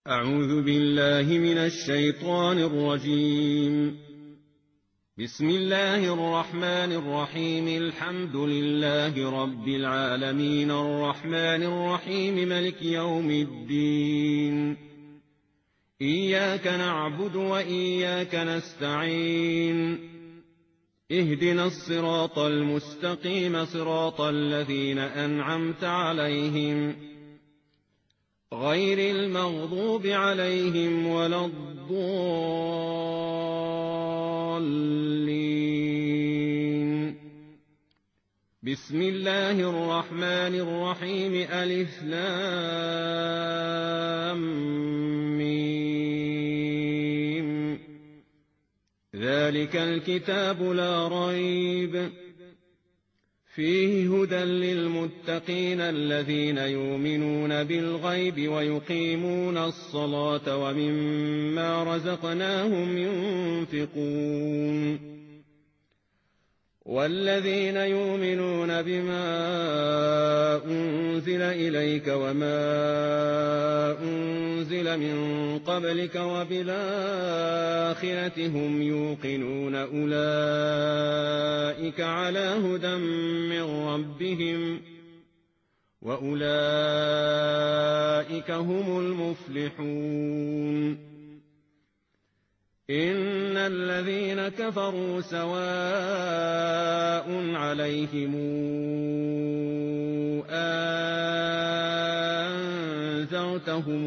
أعوذ بالله من الشيطان الرجيم. بسم الله الرحمن الرحيم. الحمد لله رب العالمين الرحمن الرحيم ملك يوم الدين. إياك نعبد وإياك نستعين. اهدنا الصراط المستقيم صراط الذين أنعمت عليهم غير المغضوب عليهم ولا الضالين. بسم الله الرحمن الرحيم. ألف لام ميم. ذلك الكتاب لا ريب فيه هدى للمتقين الذين يؤمنون بالغيب ويقيمون الصلاة ومما رزقناهم ينفقون. والذين يؤمنون بما أنزل إليك وما أنزل من قبلك وبالآخرة هم يوقنون أولئك على هدى من ربهم وأولئك هم المفلحون. إن الذين كفروا سواء عليهم أنذرتهم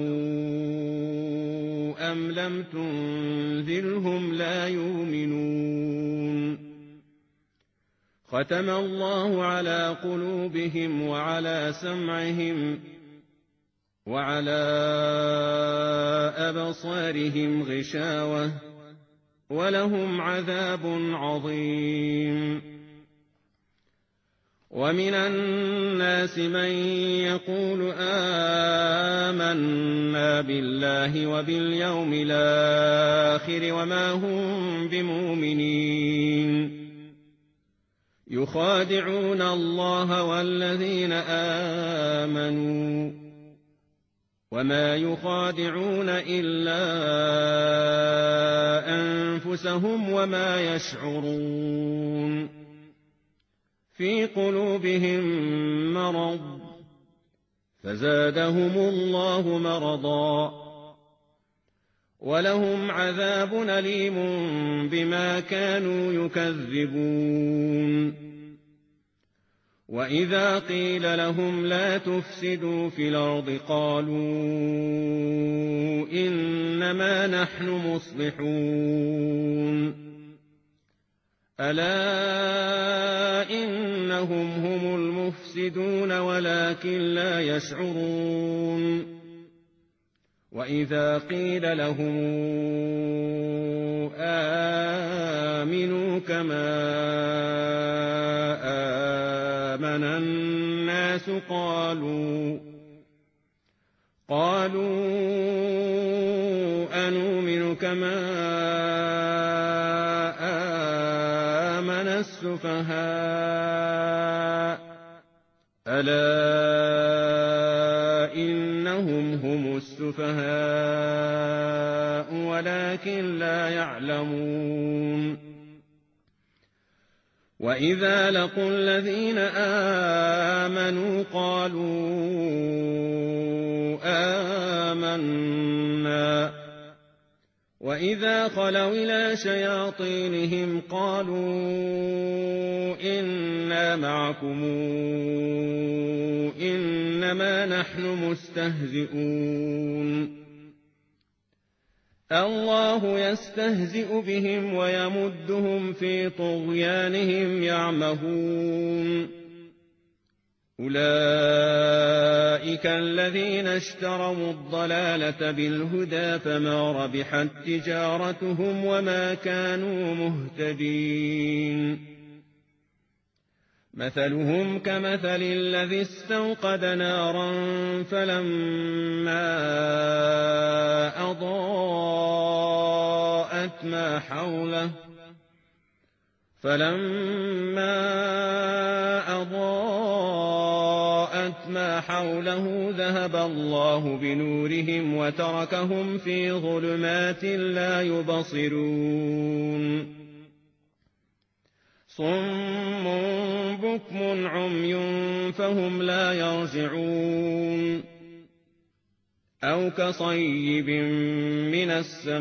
أم لم تنذرهم لا يؤمنون. ختم الله على قلوبهم وعلى سمعهم وعلى أبصارهم غشاوة ولهم عذاب عظيم. ومن الناس من يقول آمنا بالله وباليوم الآخر وما هم بمؤمنين. يخادعون الله والذين آمنوا وما يخادعون إلا أنفسهم وما يشعرون. في قلوبهم مرض فزادهم الله مرضا ولهم عذاب أليم بما كانوا يكذبون. وإذا قيل لهم لا تفسدوا في الأرض قالوا إنما نحن مصلحون. ألا إنهم هم المفسدون ولكن لا يشعرون. وإذا قيل لهم آمنوا كما آمن الناس قالوا أنؤمن كما آمن السفهاء. ألا إنهم هم السفهاء ولكن لا يعلمون. وإذا لقوا الذين آمنوا قالوا آمنا وإذا خلوا إلى شياطينهم قالوا إنا معكم إنما نحن مستهزئون. الله يستهزئ بهم ويمدهم في طغيانهم يعمهون. أولئك الذين اشتروا الضلالة بالهدى فما ربحت تجارتهم وما كانوا مهتدين. مثلهم كمثل الذي استوقد نارا فلما أضاءت ما حوله ذهب الله بنورهم وتركهم في ظلمات لا يبصرون صم بكم عمي فهم لا يرجعون أو كصيب من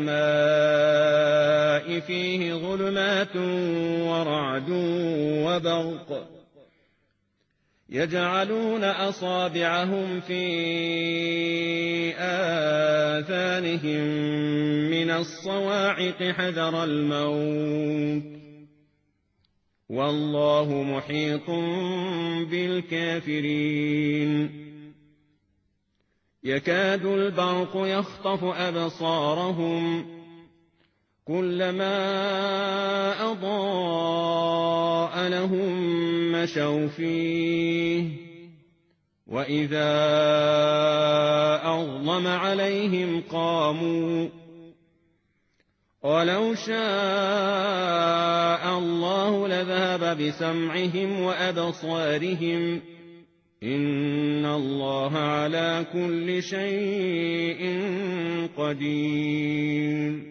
السماء فيه ظلمات ورعد وبرق يجعلون أصابعهم في آذانهم من الصواعق حذر الموت والله محيط بالكافرين يكاد البرق يخطف أبصارهم كلما أضاء لهم مشوا فيه وإذا أظلم عليهم قاموا ولو شاء الله لذهب بسمعهم وأبصارهم إن الله على كل شيء قدير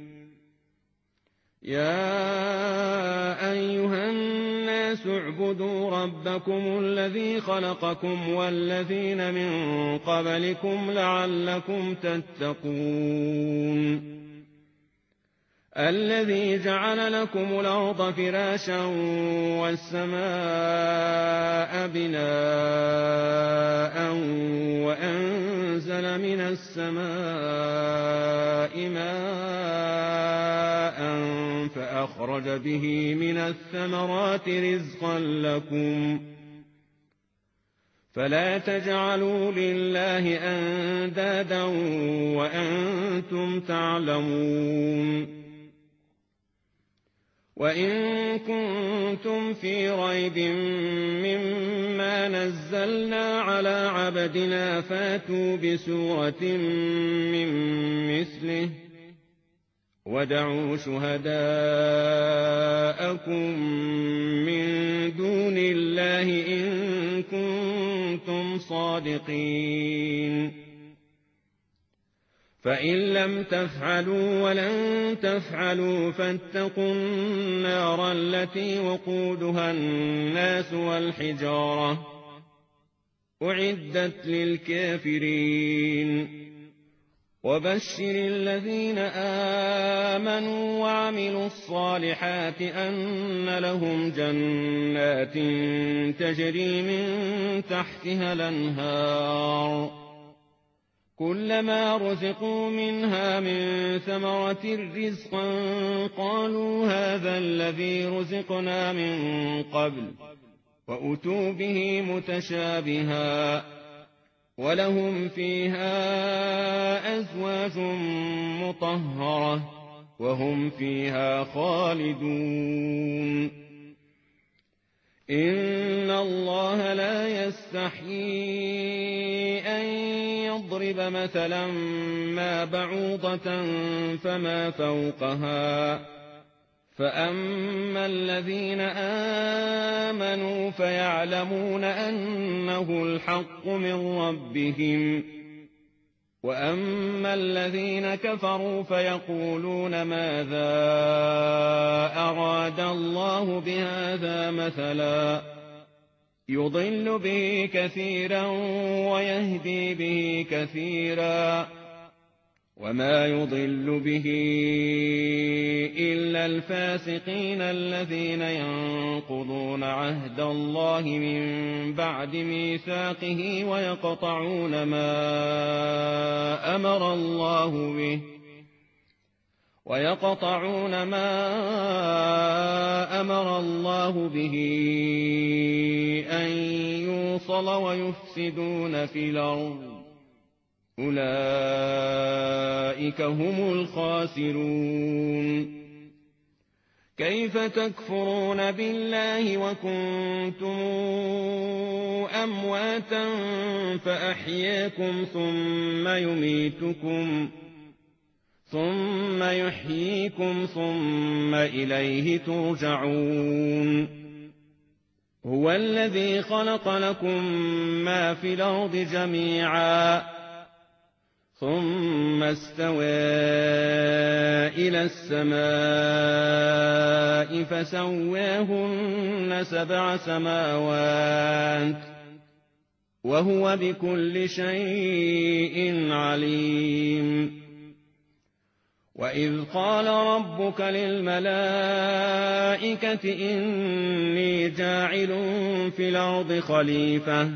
يا أيها الناس اعبدوا ربكم الذي خلقكم والذين من قبلكم لعلكم تتقون الذي جعل لكم الأرض فراشا والسماء بناء وأنزل من السماء ماء فأخرج به من الثمرات رزقا لكم فلا تجعلوا لله أندادا وأنتم تعلمون وإن كنتم في ريب مما نزلنا على عبدنا فاتوا بسورة من مثله ودعوا شهداءكم من دون الله إن كنتم صادقين فإن لم تفعلوا ولن تفعلوا فاتقوا النار التي وقودها الناس والحجارة أعدت للكافرين وبشر الذين آمنوا وعملوا الصالحات أن لهم جنات تجري من تحتها الأنهار كلما رزقوا منها من ثمرة رزقا قالوا هذا الذي رزقنا من قبل وأتوا به متشابها ولهم فيها أزواج مطهرة وهم فيها خالدون إن الله لا يستحيي أن يضرب مثلا ما بعوضة فما فوقها فأما الذين آمنوا فيعلمون أنه الحق من ربهم وأما الذين كفروا فيقولون ماذا أراد الله بهذا مثلا يضل به كثيرا ويهدي به كثيرا وما يضل به إلا الفاسقين الذين ينقضون عهد الله من بعد ميثاقه ويقطعون ما أمر الله به أن يوصل ويفسدون في الأرض أولئك هم الخاسرون كيف تكفرون بالله وكنتم أمواتا فأحياكم ثم يحييكم ثم إليه ترجعون هو الذي خلق لكم ما في الأرض جميعا ثم استوى إلى السماء فسواهن 7 سماوات وهو بكل شيء عليم وإذ قال ربك للملائكة إني جاعل في الأرض خليفة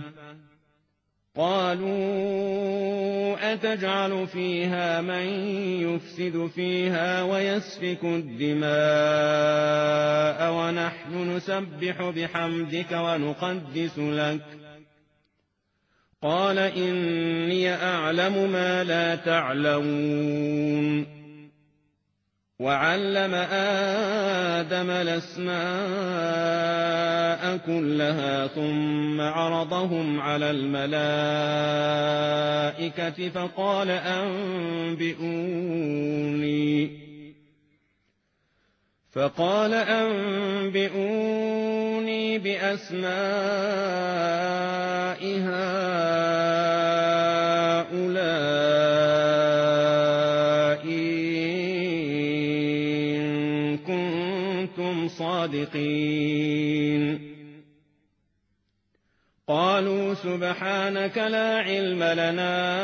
قالوا أتجعل فيها من يفسد فيها ويسفك الدماء ونحن نسبح بحمدك ونقدس لك قال إني أعلم ما لا تعلمون وعلم آدم الأسماء كلها ثم عرضهم على الملائكة فقال أنبئوني بأسماء هؤلاء إن كنتم صادقين قالوا سبحانك لا علم لنا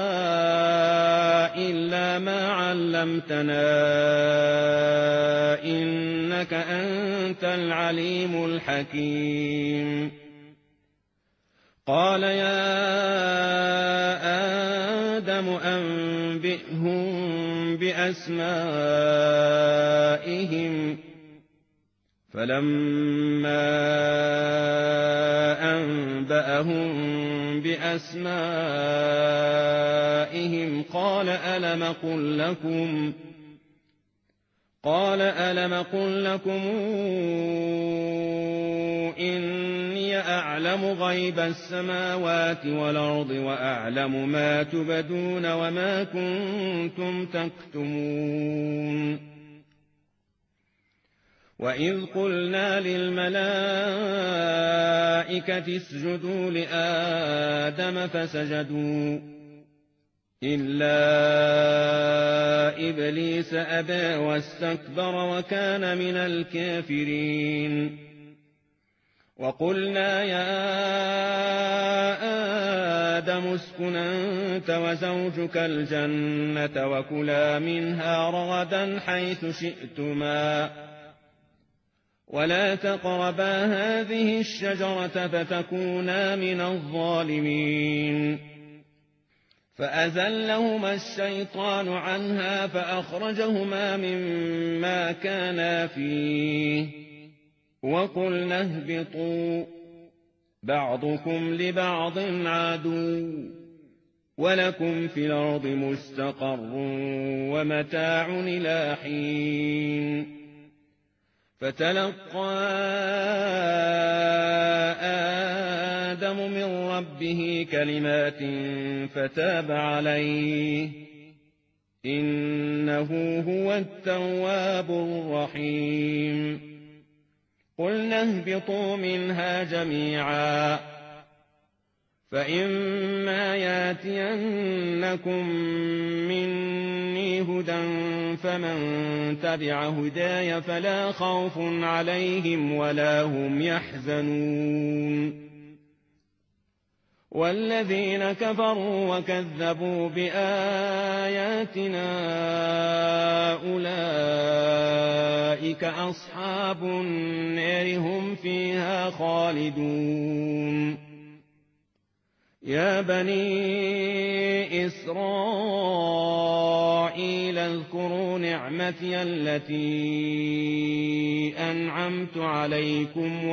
إلا ما علمتنا إنك أنت العليم الحكيم قال يا آدم أنبئهم بأسمائهم فلما أنبأهم بأسمائهم قال ألم قل لكم إني أعلم غيب السماوات والأرض وأعلم ما تبدون وما كنتم تكتمون وإذ قلنا للملائكة اسجدوا لآدم فسجدوا إلا إبليس أبى واستكبر وكان من الكافرين وقلنا يا آدم اسكن أنت وزوجك الجنة وكلا منها رغدا حيث شئتما ولا تقربا هذه الشجرة فتكونا من الظالمين فأزلهما الشيطان عنها فأخرجهما مما كانا فيه وقلنا اهبطوا بعضكم لبعض عدو ولكم في الأرض مستقر ومتاع إلى حين فتلقى آدم من ربه كلمات فتاب عليه إنه هو التواب الرحيم قلنا اهبطوا منها جميعا فإما ياتينكم مني هدى فمن تبع هداي فلا خوف عليهم ولا هم يحزنون والذين كفروا وكذبوا بآياتنا أولئك أصحاب النار هم فيها خالدون يا بني إسرائيل اذكروا نعمتي التي أنعمت عليكم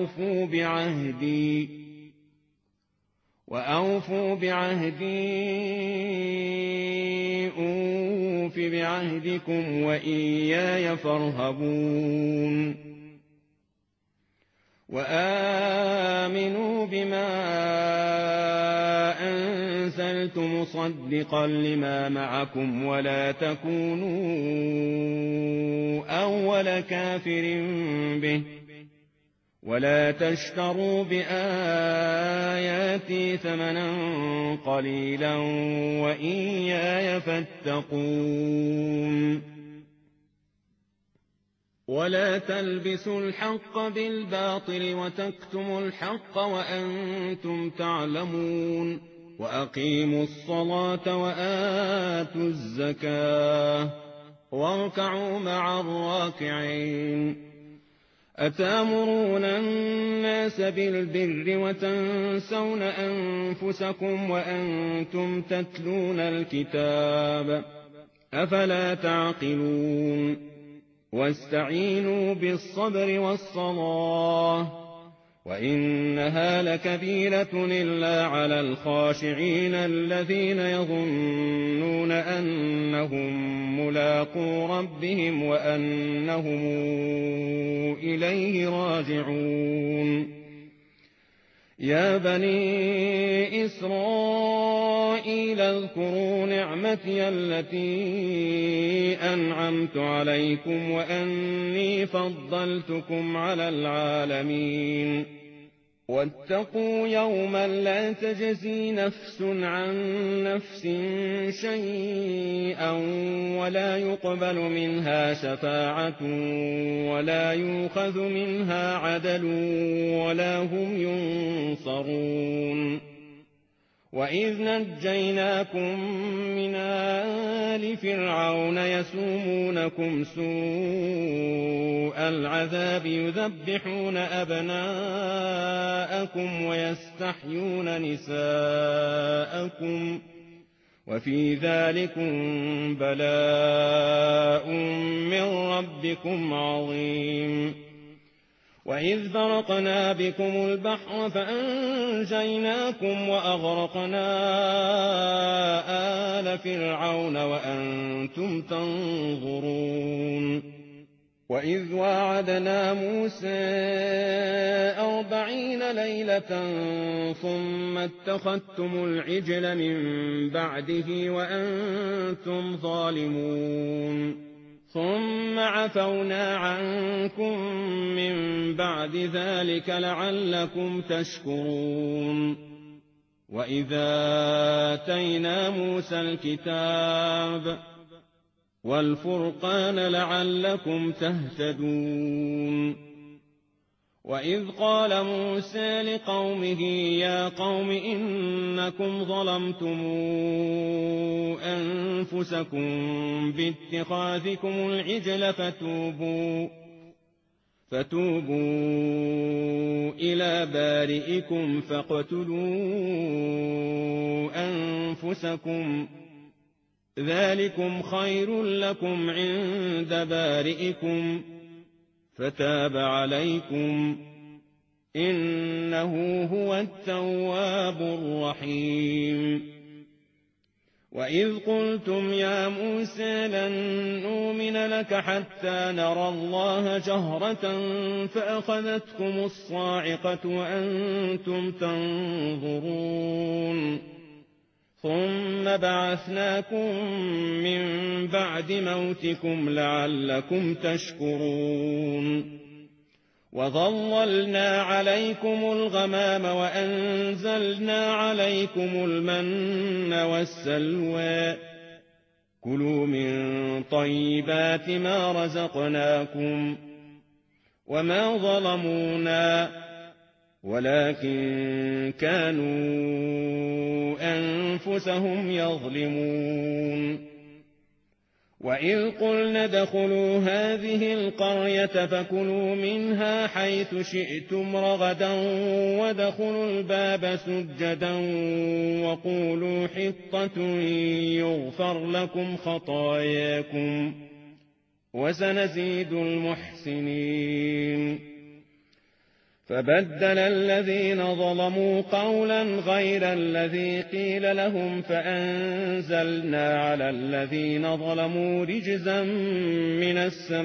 وأوفوا بعهدي أوف بعهدكم وإياي فارهبون وآمنوا بما أنزلت مصدقا لما معكم ولا تكونوا أول كافر به ولا تشتروا بآياتي ثمنا قليلا وإياي فاتقون ولا تلبسوا الحق بالباطل وتكتموا الحق وأنتم تعلمون وأقيموا الصلاة وآتوا الزكاة واركعوا مع الراكعين أتأمرون الناس بالبر وتنسون أنفسكم وأنتم تتلون الكتاب أفلا تعقلون واستعينوا بالصبر والصلاة وإنها لكبيرة إلا على الخاشعين الذين يظنون أنهم ملاقو ربهم وأنهم إليه راجعون يا بني إسرائيل اذكروا نعمتي التي أنعمت عليكم وأني فضلتكم على العالمين واتقوا يوما لا تجزي نفس عن نفس شيئا ولا يقبل منها شفاعة ولا يؤخذ منها عدل ولا هم ينصرون وإذ نجيناكم من آل فرعون يسومونكم سوء العذاب يذبحون أبناءكم ويستحيون نساءكم وفي ذلكم بلاء من ربكم عظيم وإذ فرقنا بكم البحر فأنجيناكم وأغرقنا آل فرعون وأنتم تنظرون وإذ واعدنا موسى 40 ليلة ثم اتخذتم العجل من بعده وأنتم ظالمون ثم عفونا عنكم من بعد ذلك لعلكم تشكرون وإذا آتينا موسى الكتاب والفرقان لعلكم تهتدون وإذ قال موسى لقومه يا قوم إنكم ظلمتم أنفسكم باتخاذكم العجل فتوبوا إلى بارئكم فاقتلوا أنفسكم ذلكم خير لكم عند بارئكم فتاب عليكم إنه هو التواب الرحيم وإذ قلتم يا موسى لن نؤمن لك حتى نرى الله جهرة فأخذتكم الصاعقة وأنتم تنظرون ثم بعثناكم من بعد موتكم لعلكم تشكرون وظللنا عليكم الغمام وأنزلنا عليكم المن والسلوى كلوا من طيبات ما رزقناكم وما ظلمونا ولكن كانوا أنفسهم يظلمون وإذ قلنا ادخلوا هذه القرية فكلوا منها حيث شئتم رغدا وادخلوا الباب سجدا وقولوا حطة يغفر لكم خطاياكم وسنزيد المحسنين فبدل الذين ظلموا قولا غير الذي قيل لهم فأنزلنا على الذين ظلموا رجزا من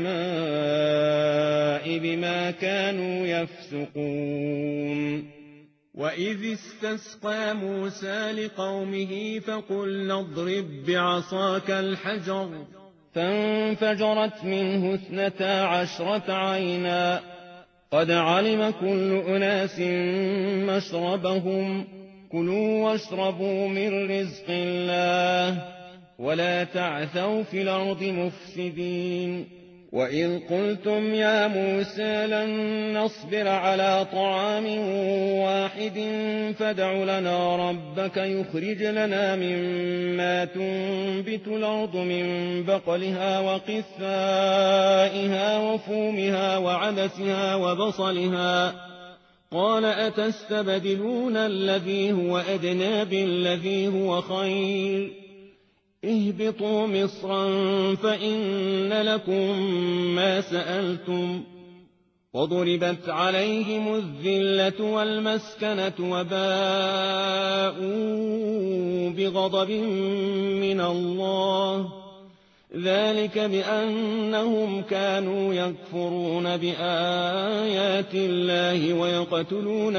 السماء بما كانوا يفسقون وإذ استسقى موسى لقومه فقلنا اضرب بعصاك الحجر فانفجرت منه 12 عينا قد علم كل أناس مشربهم كلوا واشربوا من رزق الله ولا تعثوا في الأرض مفسدين وإذ قلتم يا موسى لن نصبر على طعام واحد فادع لنا ربك يخرج لنا مما تنبت الأرض من بقلها وقثائها وفومها وعدسها وبصلها قال أتستبدلون الذي هو أدنى بالذي هو خير اهبطوا مصرا فإن لكم ما سألتم وضربت عليهم الذلة والمسكنة وباءوا بغضب من الله ذلك بأنهم كانوا يكفرون بآيات الله ويقتلون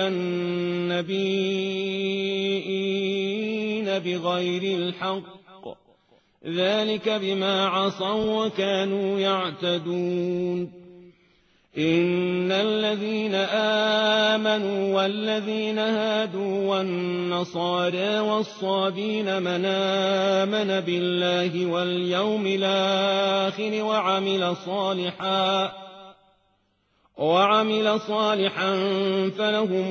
النبيين بغير الحق ذلك بما عصوا وكانوا يعتدون إن الذين آمنوا والذين هادوا والنصارى والصابين من آمن بالله واليوم الآخر وعمل صالحا فلهم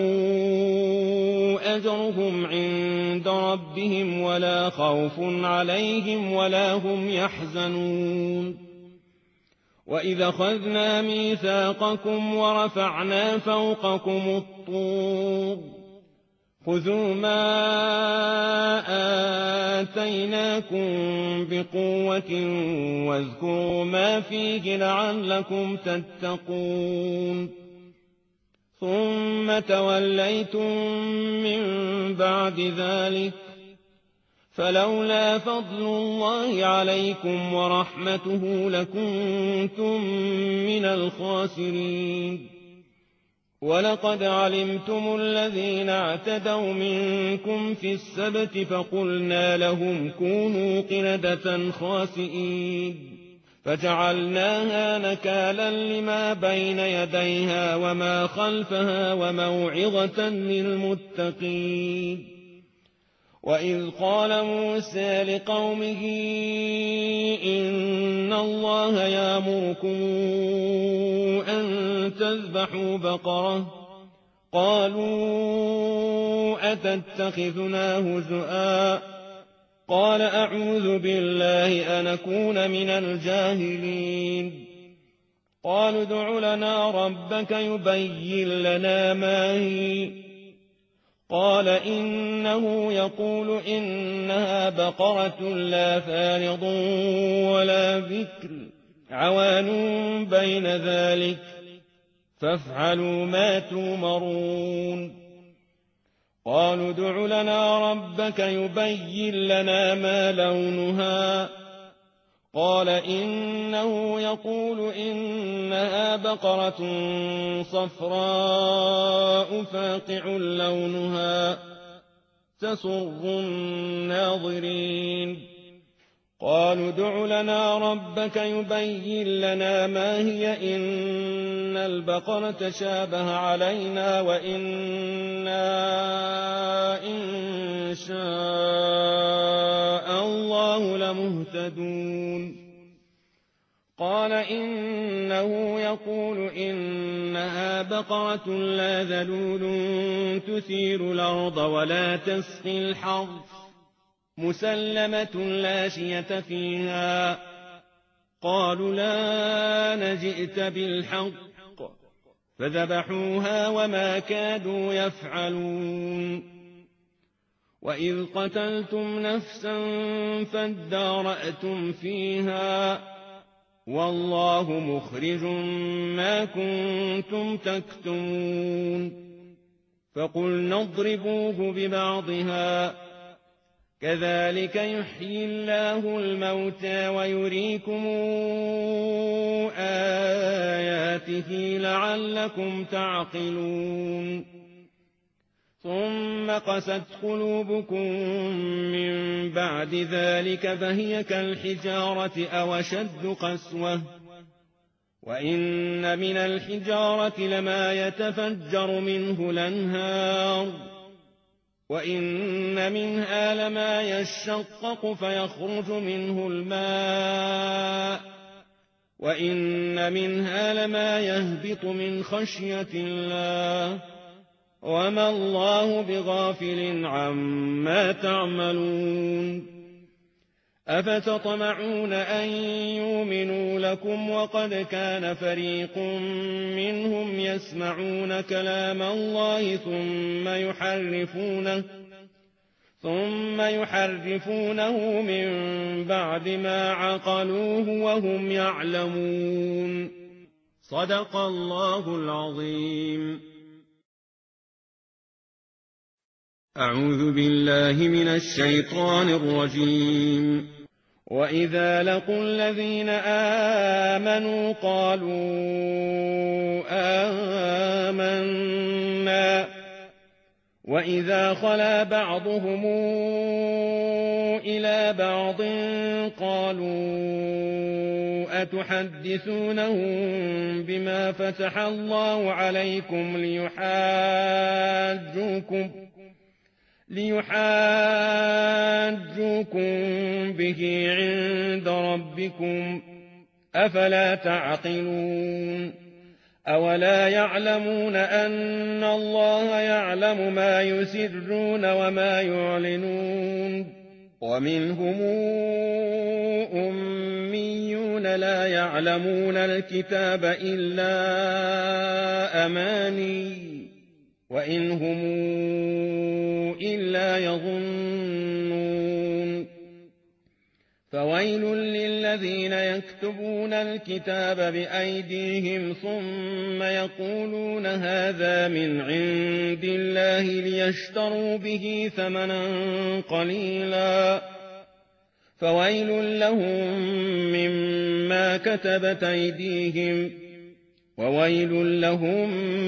أجرهم عند ربهم ولا خوف عليهم ولا هم يحزنون وإذا أخذنا ميثاقكم ورفعنا فوقكم الطور خذوا ما آتيناكم بقوة واذكروا ما فيه لعلكم تتقون ثم توليتم من بعد ذلك فلولا فضل الله عليكم ورحمته لكنتم من الخاسرين ولقد علمتم الذين اعتدوا منكم في السبت فقلنا لهم كونوا قردة خاسئين فجعلناها نكالا لما بين يديها وما خلفها وموعظة للمتقين وإذ قال موسى لقومه إن الله يأمركم أن تذبحوا بقرة قالوا أتتخذنا هزؤا قال أعوذ بالله أن أكون من الجاهلين قالوا ادع لنا ربك يبين لنا ما هي قال إنه يقول إنها بقرة لا فارض ولا بكر عوان بين ذلك فافعلوا ما تؤمرون قالوا ادع لنا ربك يبين لنا ما لونها قال إنه يقول إنها بقرة صفراء فاقع لونها تسر الناظرين قالوا ادع لنا ربك يبين لنا ما هي إن البقرة شابه علينا وإنا إن شاء الله لمهتدون قال إنه يقول إنها بقرة لا ذلول تثير الأرض ولا تسقي الحرث مسلمة لا شية فيها قالوا لا نجئت بالحق فذبحوها وما كادوا يفعلون وإذ قتلتم نفسا فادارأتم فيها والله مخرج ما كنتم تكتمون فقلنا اضربوه ببعضها كذلك يحيي الله الموتى ويريكم آياته لعلكم تعقلون ثم قست قلوبكم من بعد ذلك فهي كالحجارة أو أشد قسوة وإن من الحجارة لما يتفجر منه الأنهار وإن منها لما يشقق فيخرج منه الماء وإن منها لما يهبط من خشية الله وما الله بغافل عما تعملون أفتطمعون أن يؤمنوا لكم وقد كان فريق منهم يسمعون كلام الله ثم يحرفونه من بعد ما عقلوه وهم يعلمون صدق الله العظيم. أعوذ بالله من الشيطان الرجيم. وإذا لقوا الذين آمنوا قالوا آمنا وإذا خلا بعضهم إلى بعض قالوا أتحدثونهم بما فتح الله عليكم ليحاجوكم به عند ربكم أفلا تعقلون أولا يعلمون أن الله يعلم ما يسرون وما يعلنون ومنهم أميون لا يعلمون الكتاب إلا أماني وإن هم إلا يظنون فويل للذين يكتبون الكتاب بأيديهم ثم يقولون هذا من عند الله ليشتروا به ثمنا قليلا فويل لهم مما كتبت أيديهم وويل لهم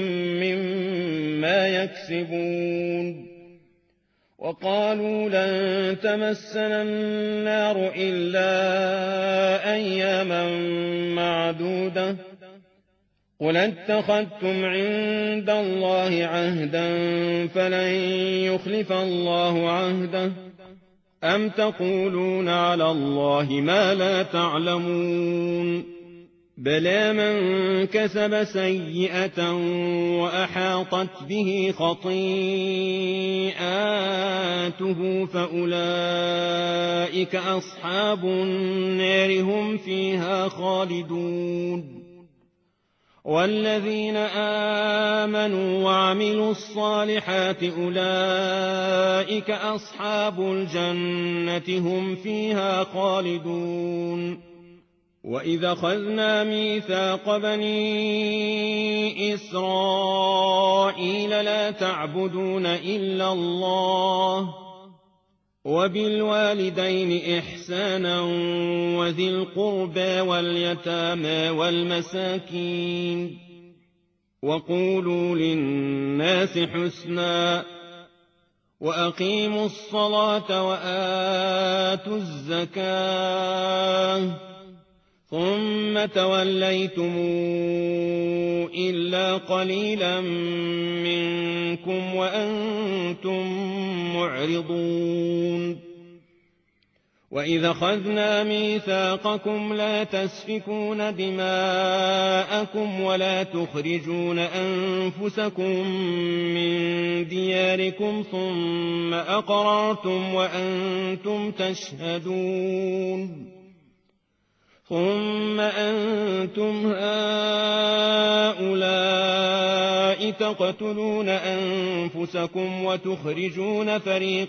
مما يكسبون وقالوا لن تمسنا النار إلا أياما معدودة قل اتخذتم عند الله عهدا فلن يخلف الله عهده أم تقولون على الله ما لا تعلمون بلى من كسب سيئة وأحاطت به خطيئاته فأولئك أصحاب النار هم فيها خالدون والذين آمنوا وعملوا الصالحات أولئك أصحاب الجنة هم فيها خالدون وإذا أخذنا ميثاق بني إسرائيل لا تعبدون إلا الله وبالوالدين إحسانا وذي القربى واليتامى والمساكين وقولوا للناس حسنا وأقيموا الصلاة وآتوا الزكاة ثم توليتم إلا قليلا منكم وأنتم معرضون وإذا أخذنا ميثاقكم لا تسفكون دماءكم ولا تخرجون أنفسكم من دياركم ثم أقررتم وأنتم تشهدون ثم أنتم هؤلاء تقتلون أنفسكم وتخرجون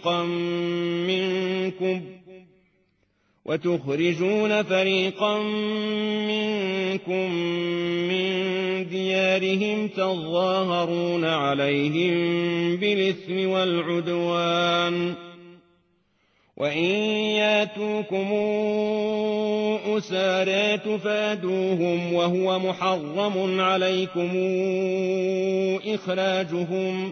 فريقا منكم من ديارهم تظاهرون عليهم بالإثم والعدوان وإن ياتوكم أسارى تفادوهم وهو محرم عليكم إخراجهم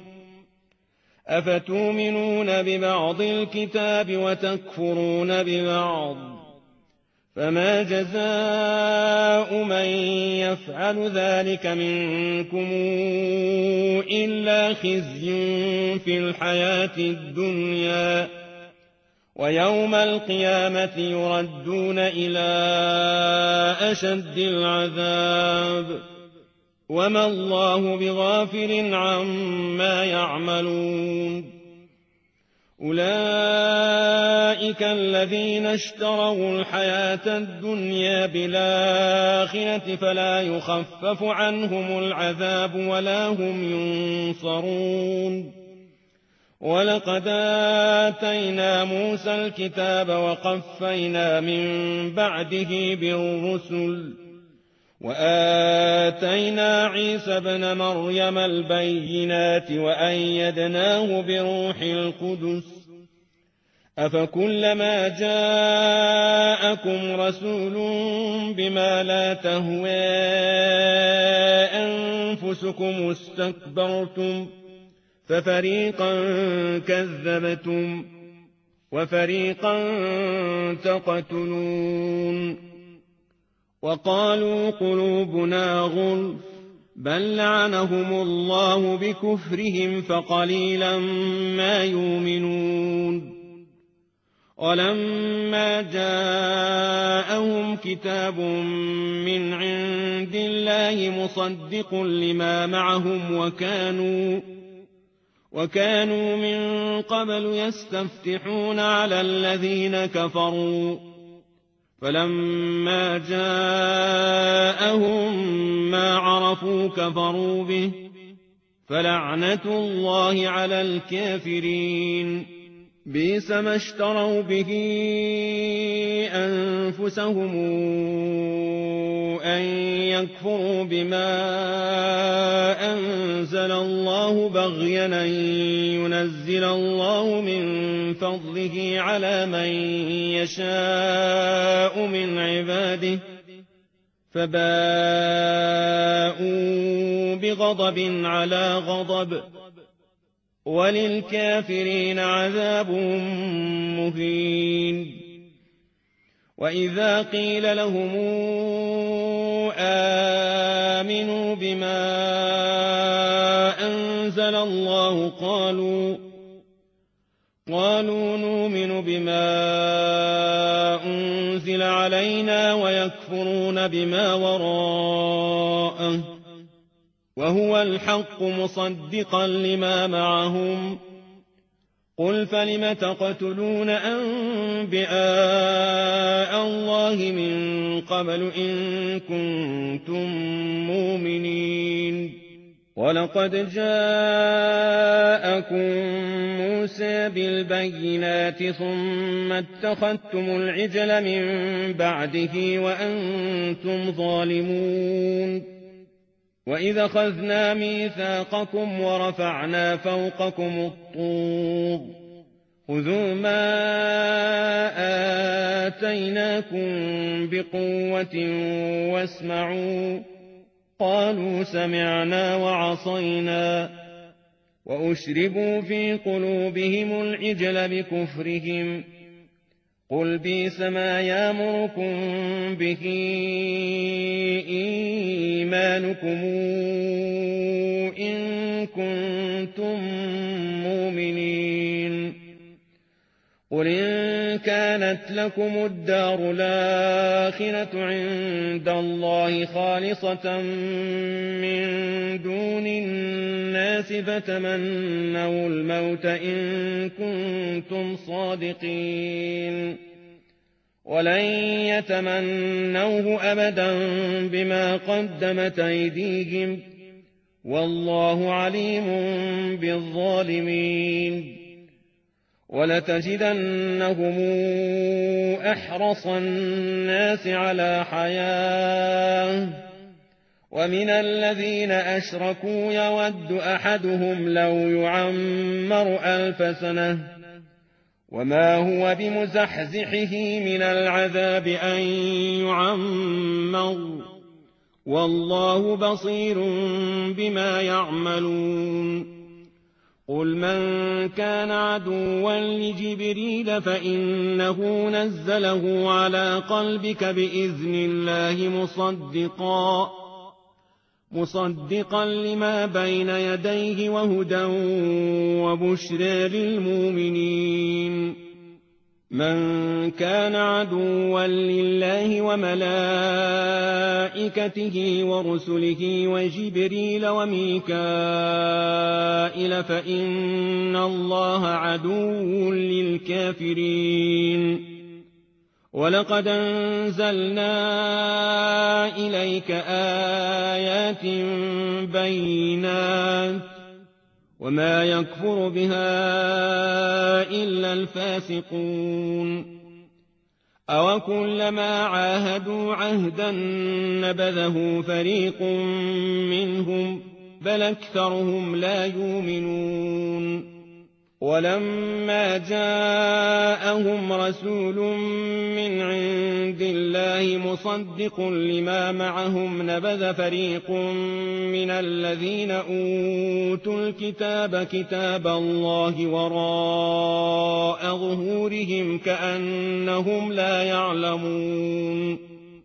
أفتؤمنون ببعض الكتاب وتكفرون ببعض فما جزاء من يفعل ذلك منكم إلا خزي في الحياة الدنيا ويوم القيامة يردون إلى أشد العذاب وما الله بغافل عما يعملون أولئك الذين اشتروا الحياة الدنيا بالآخرة فلا يخفف عنهم العذاب ولا هم ينصرون ولقد آتينا موسى الكتاب وقفينا من بعده بالرسل وآتينا عيسى ابن مريم البينات وأيدناه بروح القدس أفكلما جاءكم رسول بما لا تهوى أنفسكم استكبرتم ففريقا كذبتم وفريقا تقتلون وقالوا قلوبنا غلف بل لعنهم الله بكفرهم فقليلا ما يؤمنون ولما جاءهم كتاب من عند الله مصدق لما معهم وكانوا من قبل يستفتحون على الذين كفروا فلما جاءهم ما عرفوا كفروا به فلعنة الله على الكافرين بئس ما اشتروا به أنفسهم أن يكفروا بما أنزل الله بغيا أن ينزل الله من فضله على من يشاء من عباده فباءوا بغضب على غضب وللكافرين عذاب مهين وإذا قيل لهم آمنوا بما أنزل الله قالوا نؤمن بما أنزل علينا ويكفرون بما وراءه وهو الحق مصدقا لما معهم قل فلم تقتلون أنبياء الله من قبل إن كنتم مؤمنين ولقد جاءكم موسى بالبينات ثم اتخذتم العجل من بعده وأنتم ظالمون وإذا أخذنا ميثاقكم ورفعنا فوقكم الطور خذوا ما آتيناكم بقوة واسمعوا قالوا سمعنا وعصينا وأشربوا في قلوبهم العجل بكفرهم قل بئس ما يأمركم به إيمانكم إن كنتم مؤمنين قل إن كانت لكم الدار الآخرة عند الله خالصة من دون الناس فتمنوا الموت إن كنتم صادقين ولن يتمنوه أبدا بما قدمت أيديهم والله عليم بالظالمين ولتجدنهم أحرص الناس على حياة ومن الذين أشركوا يود أحدهم لو يعمر 1000 سنة وما هو بمزحزحه من العذاب أن يعمر والله بصير بما يعملون قل من كان عدوا لجبريل فإنه نزله على قلبك بإذن الله مصدقا لما بين يديه وهدى وبشرى للمؤمنين من كان عدوا لله وملائكته ورسله وجبريل وميكائيل فإن الله عدو للكافرين ولقد أنزلنا إليك آيات بينات وما يكفر بها إلا الفاسقون أوكلما عاهدوا عهدا نبذه فريق منهم بل أكثرهم لا يؤمنون ولما جاءهم رسول من عند الله مصدق لما معهم نبذ فريق من الذين أوتوا الكتاب كتاب الله وراء ظهورهم كأنهم لا يعلمون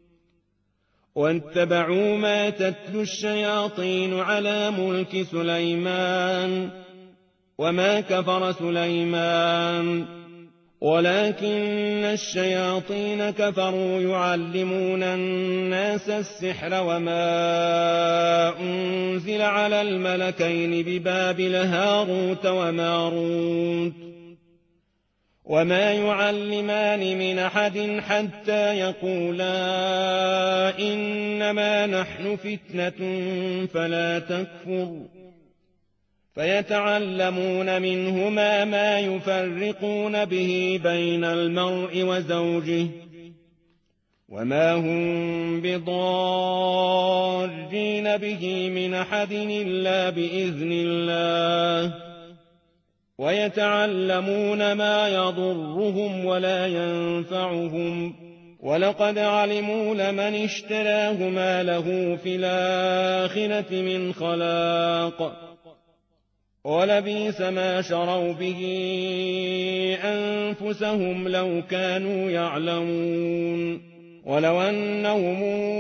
واتبعوا ما تتلو الشياطين على ملك سليمان وما كفر سليمان ولكن الشياطين كفروا يعلمون الناس السحر وما أنزل على الملكين ببابل هاروت وماروت وما يعلمان من أحد حتى يقولا إنما نحن فتنة فلا تكفر فيتعلمون منهما ما يفرقون به بين المرء وزوجه وما هم بضارين به من أحد إلا بإذن الله ويتعلمون ما يضرهم ولا ينفعهم ولقد علموا لمن اشتراه ما له في الآخرة من خلاق ولبئس ما شروا به أنفسهم لو كانوا يعلمون ولو أنهم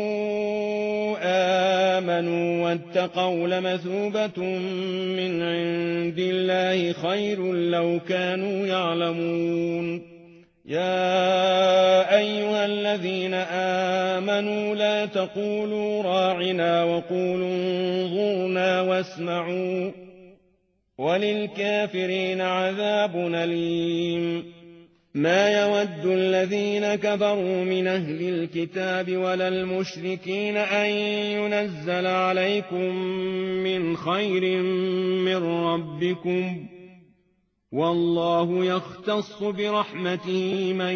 آمنوا واتقوا لمثوبة من عند الله خير لو كانوا يعلمون يا أيها الذين آمنوا لا تقولوا راعنا وقولوا انظرنا واسمعوا وللكافرين عذاب أليم ما يود الذين كفروا من أهل الكتاب ولا المشركين أن ينزل عليكم من خير من ربكم والله يختص برحمته من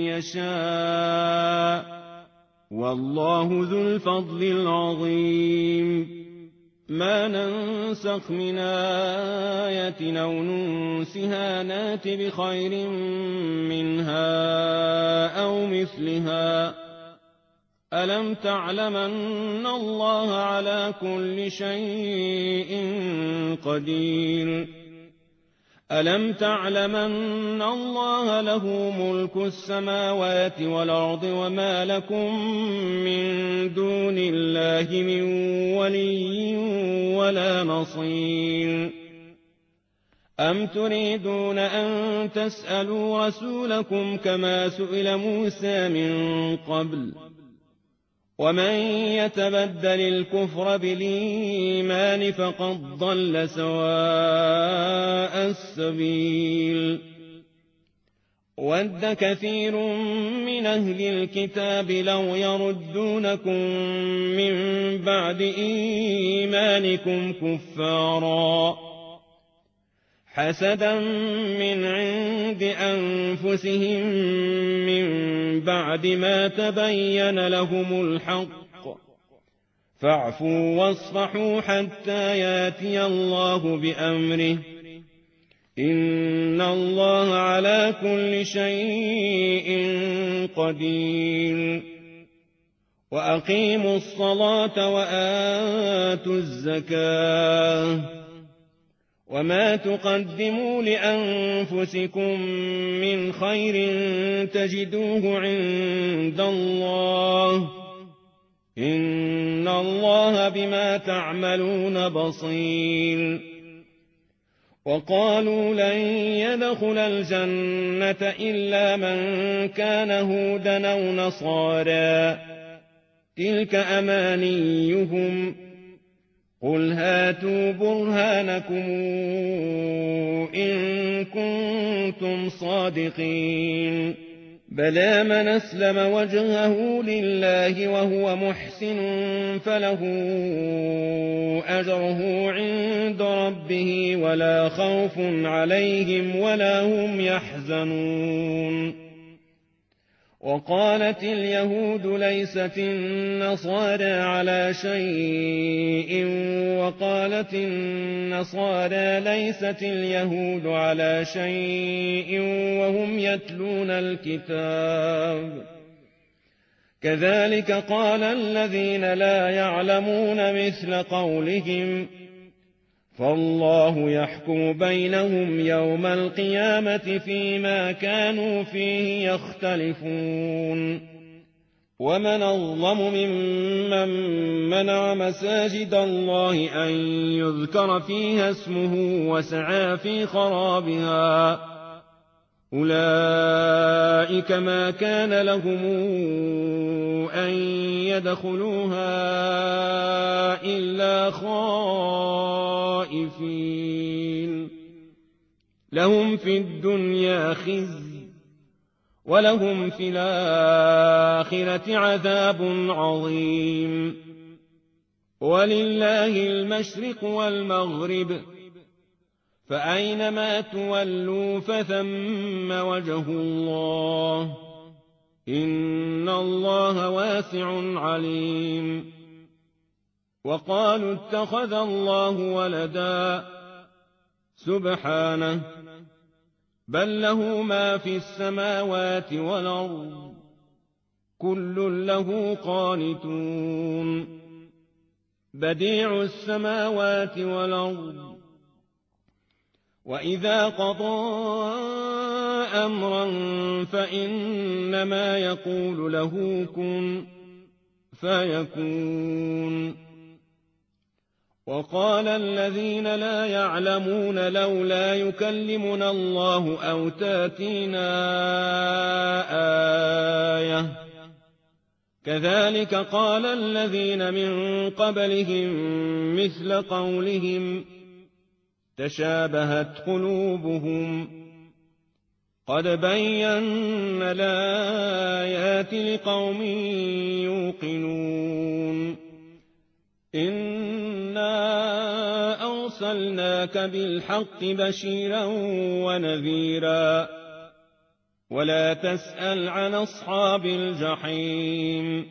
يشاء والله ذو الفضل العظيم ما ننسخ من آية أو ننسها نات بخير منها أو مثلها ألم تعلم أن الله على كل شيء قدير ألم تعلم أن الله له ملك السماوات والأرض وما لكم من دون الله من ولي ولا نصير أم تريدون أن تسألوا رسولكم كما سئل موسى من قبل ومن يتبدل الكفر بالإيمان فقد ضل سواء السبيل ود كثير من أهل الكتاب لو يردونكم من بعد إيمانكم كفارا حسدا من عند أنفسهم من بعد ما تبين لهم الحق فاعفوا واصفحوا حتى ياتي الله بأمره إن الله على كل شيء قدير وأقيموا الصلاة وآتوا الزكاة وما تقدموا لأنفسكم من خير تجدوه عند الله إن الله بما تعملون بصير وقالوا لن يدخل الجنة إلا من كان هودا أو نصارى تلك أمانيهم قل هاتوا برهانكم إن كنتم صادقين بلى من أسلم وجهه لله وهو محسن فله أجره عند ربه ولا خوف عليهم ولا هم يحزنون وقالت اليهود ليست النصارى على شيء وقالت النصارى ليست اليهود على شيء وهم يتلون الكتاب كذلك قال الذين لا يعلمون مثل قولهم فالله يحكم بينهم يوم القيامة فيما كانوا فيه يختلفون ومن أظلم ممن منع مساجد الله أن يذكر فيها اسمه وسعى في خرابها أولئك ما كان لهم أن يدخلوها إلا خائفين لهم في الدنيا خزي ولهم في الآخرة عذاب عظيم ولله المشرق والمغرب فأينما تولوا فثم وجه الله إن الله واسع عليم وقالوا اتخذ الله ولدا سبحانه بل له ما في السماوات والأرض كل له قانتون بديع السماوات والأرض وإذا قضى أمرا فإنما يقول له كن فيكون وقال الذين لا يعلمون لولا يكلمنا الله أو تاتينا آية كذلك قال الذين من قبلهم مثل قولهم تشابهت قلوبهم قد بينا الآيات لقوم يوقنون إنا أرسلناك بالحق بشيرا ونذيرا ولا تسأل عن أصحاب الجحيم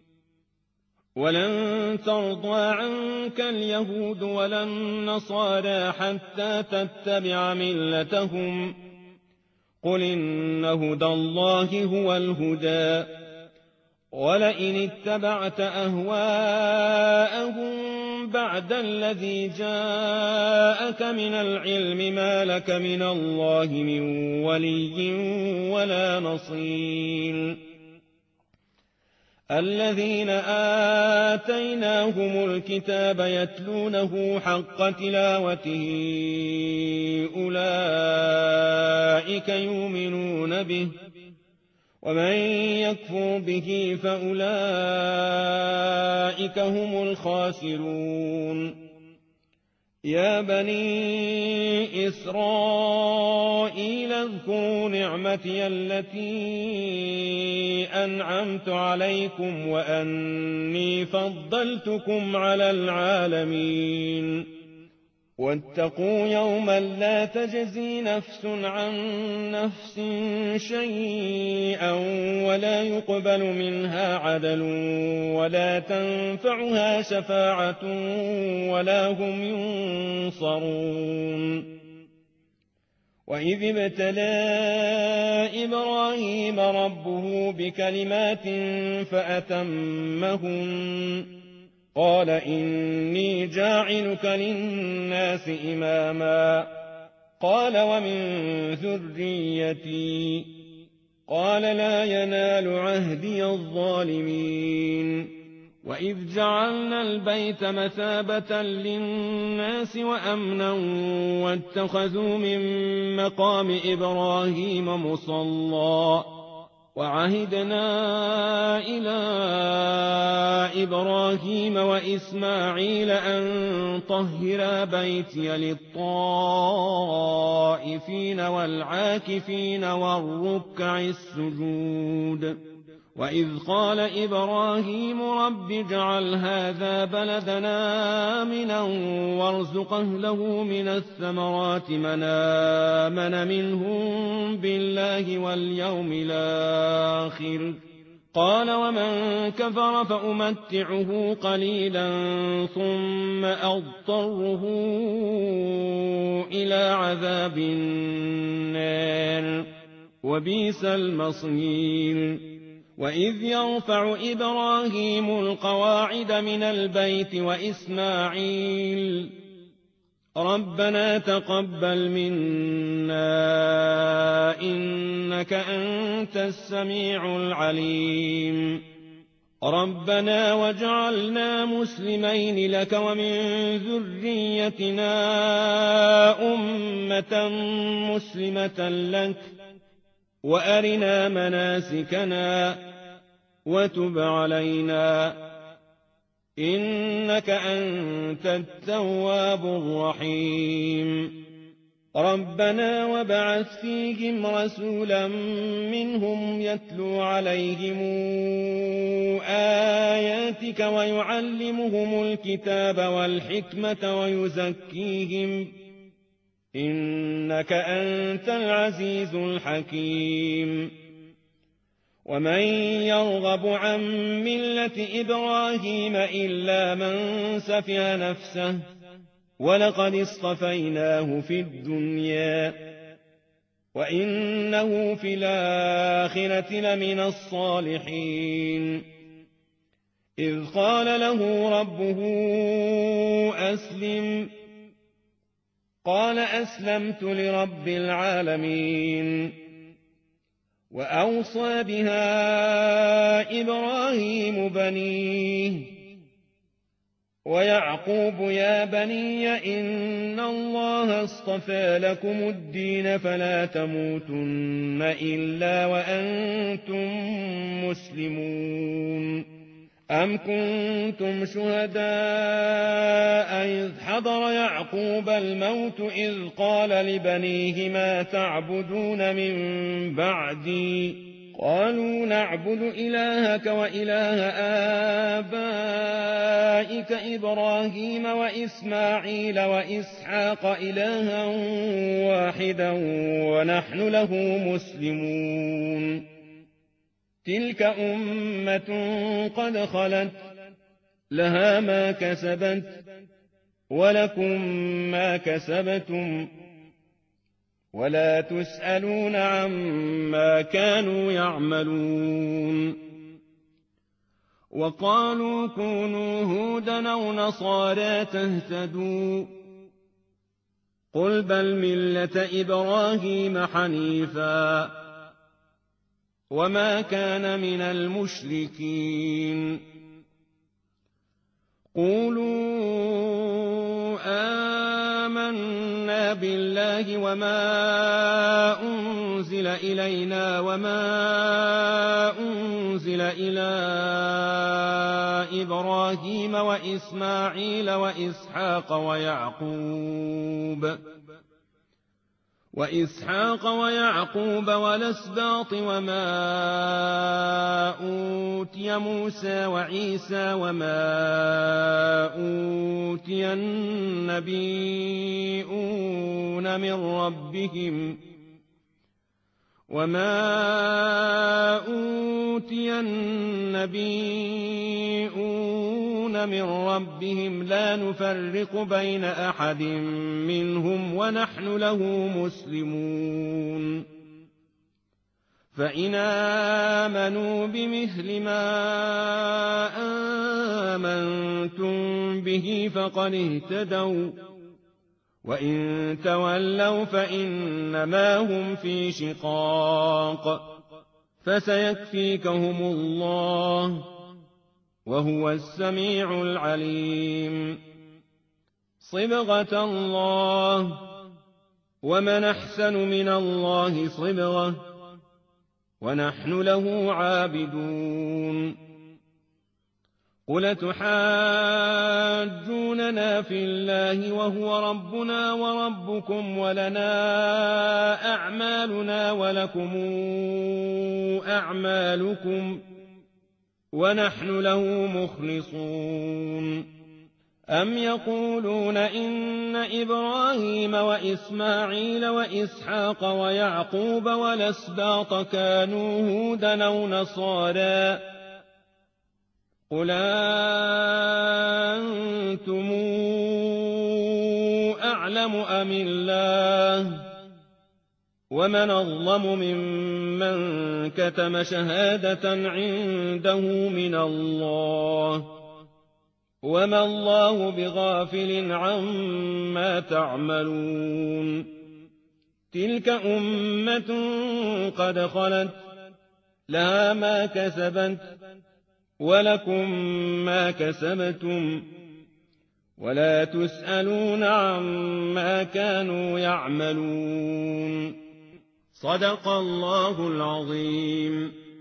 ولن ترضى عنك اليهود ولا النصارى حتى تتبع ملتهم قل إن هدى الله هو الهدى ولئن اتبعت أهواءهم بعد الذي جاءك من العلم ما لك من الله من ولي ولا نصير الذين آتيناهم الكتاب يتلونه حق تلاوته أولئك يؤمنون به ومن يكفر به فأولئك هم الخاسرون يا بني إسرائيل اذكروا نعمتي التي أنعمت عليكم وأني فضلتكم على العالمين واتقوا يوما لا تجزي نفس عن نفس شيئا ولا يقبل منها عدل ولا تنفعها شفاعة ولا هم ينصرون وإذ ابتلى إبراهيم ربه بكلمات فأتمهن قال إني جاعلك للناس إماما قال ومن ذريتي قال لا ينال عهدي الظالمين وإذ جعلنا البيت مثابة للناس وأمنا واتخذوا من مقام إبراهيم مصلى وعهدنا إلى إبراهيم وإسماعيل أن طهرا بيتي للطائفين والعاكفين والركع السجود وإذ قال إبراهيم رب اجعل هذا بلدنا آمنا وارزق أهله من الثمرات من آمن منهم بالله واليوم الآخر قال ومن كفر فأمتعه قليلا ثم أضطره إلى عذاب النار وبئس المصير وإذ يرفع إبراهيم القواعد من البيت وإسماعيل ربنا تقبل منا إنك أنت السميع العليم ربنا واجعلنا مسلمين لك ومن ذريتنا أمة مسلمة لك وأرنا مناسكنا وتب علينا إنك أنت التواب الرحيم ربنا وابعث فيهم رسولا منهم يتلو عليهم آياتك ويعلمهم الكتاب والحكمة ويزكيهم إنك أنت العزيز الحكيم ومن يرغب عن ملة إبراهيم إلا من سفه نفسه ولقد اصطفيناه في الدنيا وإنه في الآخرة لمن الصالحين إذ قال له ربه أسلم قال أسلمت لرب العالمين وأوصى بها إبراهيم بنيه ويعقوب يا بني إن الله اصطفى لكم الدين فلا تموتن إلا وأنتم مسلمون أم كنتم شهداء إذ حضر يعقوب الموت إذ قال لبنيه ما تعبدون من بعدي قالوا نعبد إلهك وإله آبائك إبراهيم وإسماعيل وإسحاق إلها واحدا ونحن له مسلمون تلك أمة قد خلت لها ما كسبت ولكم ما كسبتم ولا تسألون عما كانوا يعملون وقالوا كونوا هودا أو نصارى تهتدوا قل بل ملة إبراهيم حنيفا وما كان من المشركين قولوا آمنا بالله وما أنزل إلينا وما أنزل إلى إبراهيم وإسماعيل وإسحاق ويعقوب والأسباط وما أوتي موسى وعيسى وما أوتي النبيون من ربهم لا نفرق بين أحد منهم ونحن له مسلمون فإن آمنوا بمثل ما آمنتم به فقد اهتدوا وإن تولوا فإنما هم في شقاق فسيكفيكهم الله وهو السميع العليم صبغة الله ومن أحسن من الله صبغة ونحن له عابدون قل تحاجوننا في الله وهو ربنا وربكم ولنا أعمالنا ولكم أعمالكم ونحن له مخلصون أم يقولون إن إبراهيم وإسماعيل وإسحاق ويعقوب والأسباط كانوا هودا أو نصارى قل أنتم أعلم أم الله ومن أظلم ممن كتم شهادة عنده من الله وما الله بغافل عما تعملون تلك أمة قد خلت لها ما كسبت ولكم ما كسبتم ولا تسألون عما كانوا يعملون صدق الله العظيم.